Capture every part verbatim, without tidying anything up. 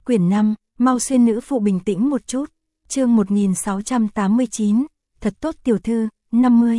Quyển năm, mau xuyên nữ phụ bình tĩnh một chút. Chương một nghìn sáu trăm tám mươi chín, thật tốt tiểu thư, năm mươi.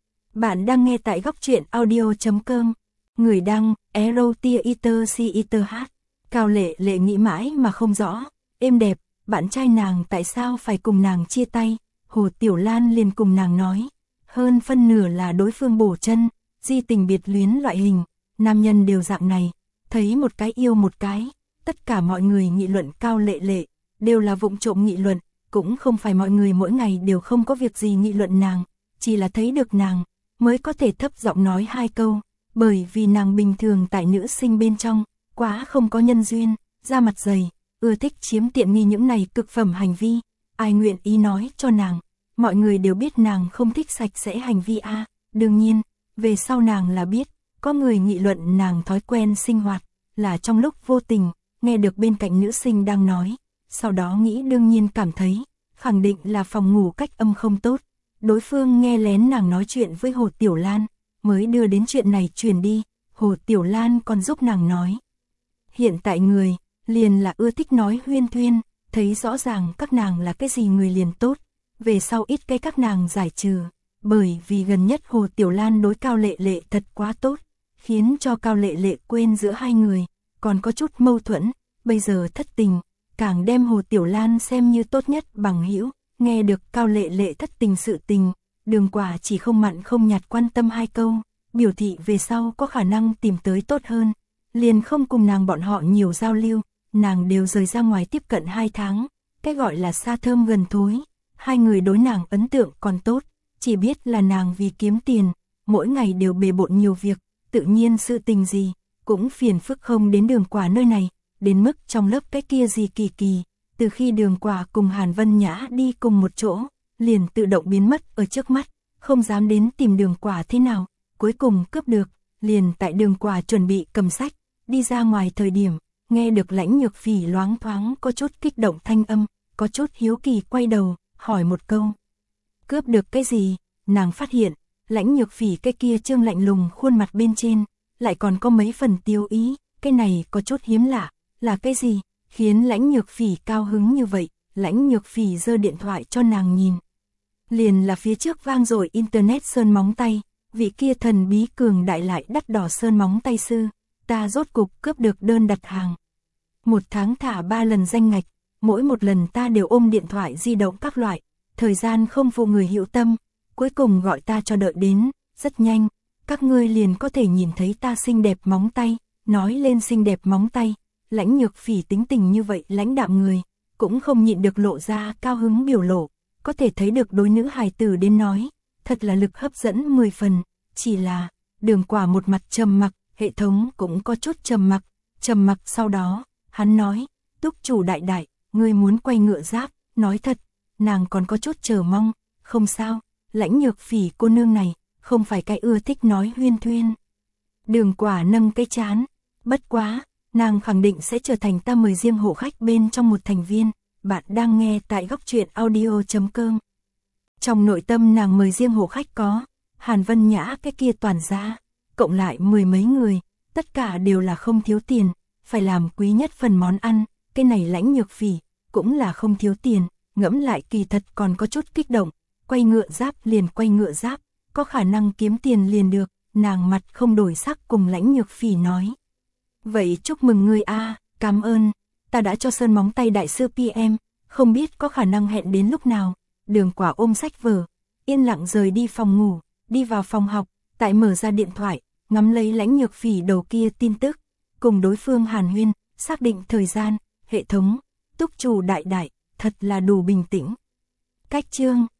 Bạn đang nghe tại góc truyện audio chấm com. Người đăng, Erotia Iter Si Iter H. Cao Lệ Lệ nghĩ mãi mà không rõ. Êm đẹp, bạn trai nàng tại sao phải cùng nàng chia tay? Hồ Tiểu Lan liền cùng nàng nói. Hơn phân nửa là đối phương bổ chân, di tình biệt luyến loại hình. Nam nhân đều dạng này, thấy một cái yêu một cái. Tất cả mọi người nghị luận Cao Lệ Lệ, đều là vụng trộm nghị luận, cũng không phải mọi người mỗi ngày đều không có việc gì nghị luận nàng, chỉ là thấy được nàng, mới có thể thấp giọng nói hai câu, bởi vì nàng bình thường tại nữ sinh bên trong, quá không có nhân duyên, da mặt dày, ưa thích chiếm tiện nghi những này cực phẩm hành vi, ai nguyện ý nói cho nàng, mọi người đều biết nàng không thích sạch sẽ hành vi a. À, đương nhiên, về sau nàng là biết, có người nghị luận nàng thói quen sinh hoạt, là trong lúc vô tình, nghe được bên cạnh nữ sinh đang nói, sau đó nghĩ đương nhiên cảm thấy, khẳng định là phòng ngủ cách âm không tốt, đối phương nghe lén nàng nói chuyện với Hồ Tiểu Lan, mới đưa đến chuyện này truyền đi, Hồ Tiểu Lan còn giúp nàng nói. Hiện tại người, liền là ưa thích nói huyên thuyên, thấy rõ ràng các nàng là cái gì người liền tốt, về sau ít cái các nàng giải trừ, bởi vì gần nhất Hồ Tiểu Lan đối Cao Lệ Lệ thật quá tốt, khiến cho Cao Lệ Lệ quên giữa hai người, còn có chút mâu thuẫn, bây giờ thất tình, càng đem Hồ Tiểu Lan xem như tốt nhất bằng hữu, nghe được Cao Lệ Lệ thất tình sự tình, Đường Quả chỉ không mặn không nhạt quan tâm hai câu, biểu thị về sau có khả năng tìm tới tốt hơn, liền không cùng nàng bọn họ nhiều giao lưu, nàng đều rời ra ngoài tiếp cận hai tháng, cái gọi là xa thơm gần thối, hai người đối nàng ấn tượng còn tốt, chỉ biết là nàng vì kiếm tiền, mỗi ngày đều bề bộn nhiều việc, tự nhiên sự tình gì, cũng phiền phức không đến Đường Quả nơi này, đến mức trong lớp cái kia gì kỳ kỳ, từ khi Đường Quả cùng Hàn Vân Nhã đi cùng một chỗ, liền tự động biến mất ở trước mắt, không dám đến tìm Đường Quả thế nào, cuối cùng cướp được, liền tại Đường Quả chuẩn bị cầm sách, đi ra ngoài thời điểm, nghe được Lãnh Nhược Phỉ loáng thoáng có chút kích động thanh âm, có chút hiếu kỳ quay đầu, hỏi một câu. Cướp được cái gì? Nàng phát hiện, Lãnh Nhược Phỉ cái kia trương lạnh lùng khuôn mặt bên trên, lại còn có mấy phần tiêu ý, cái này có chút hiếm lạ, là cái gì, khiến Lãnh Nhược Phỉ cao hứng như vậy, Lãnh Nhược Phỉ giơ điện thoại cho nàng nhìn. Liền là phía trước vang dội internet sơn móng tay, vị kia thần bí cường đại lại đắt đỏ sơn móng tay sư, ta rốt cục cướp được đơn đặt hàng. Một tháng thả ba lần danh ngạch, mỗi một lần ta đều ôm điện thoại di động các loại, thời gian không phụ người hữu tâm, cuối cùng gọi ta cho đợi đến, rất nhanh, các ngươi liền có thể nhìn thấy ta xinh đẹp móng tay, nói lên xinh đẹp móng tay, Lãnh Nhược Phỉ tính tình như vậy lãnh đạm người, cũng không nhịn được lộ ra cao hứng biểu lộ, có thể thấy được đối nữ hài tử đến nói, thật là lực hấp dẫn mười phần, chỉ là, Đường Quả một mặt trầm mặc, hệ thống cũng có chút trầm mặc, trầm mặc sau đó, hắn nói, túc chủ đại đại, ngươi muốn quay ngựa giáp, nói thật, nàng còn có chút chờ mong, không sao, Lãnh Nhược Phỉ cô nương này, không phải cái ưa thích nói huyên thuyên. Đường Quả nâng cái chán, bất quá, nàng khẳng định sẽ trở thành ta mời riêng hộ khách bên trong một thành viên, bạn đang nghe tại góc truyện audio chấm com. Trong nội tâm nàng mời riêng hộ khách có, Hàn Vân Nhã cái kia toàn giá, cộng lại mười mấy người, tất cả đều là không thiếu tiền, phải làm quý nhất phần món ăn, cái này Lãnh Nhược Phỉ, cũng là không thiếu tiền, ngẫm lại kỳ thật còn có chút kích động, quay ngựa giáp liền quay ngựa giáp, có khả năng kiếm tiền liền được, nàng mặt không đổi sắc cùng Lãnh Nhược Phỉ nói. Vậy chúc mừng ngươi a, cảm ơn, ta đã cho sơn móng tay đại sư pê em, không biết có khả năng hẹn đến lúc nào. Đường Quả ôm sách vở, yên lặng rời đi phòng ngủ, đi vào phòng học, tại mở ra điện thoại, ngắm lấy Lãnh Nhược Phỉ đầu kia tin tức, cùng đối phương hàn huyên, xác định thời gian, hệ thống, túc chủ đại đại, thật là đủ bình tĩnh. Cách chương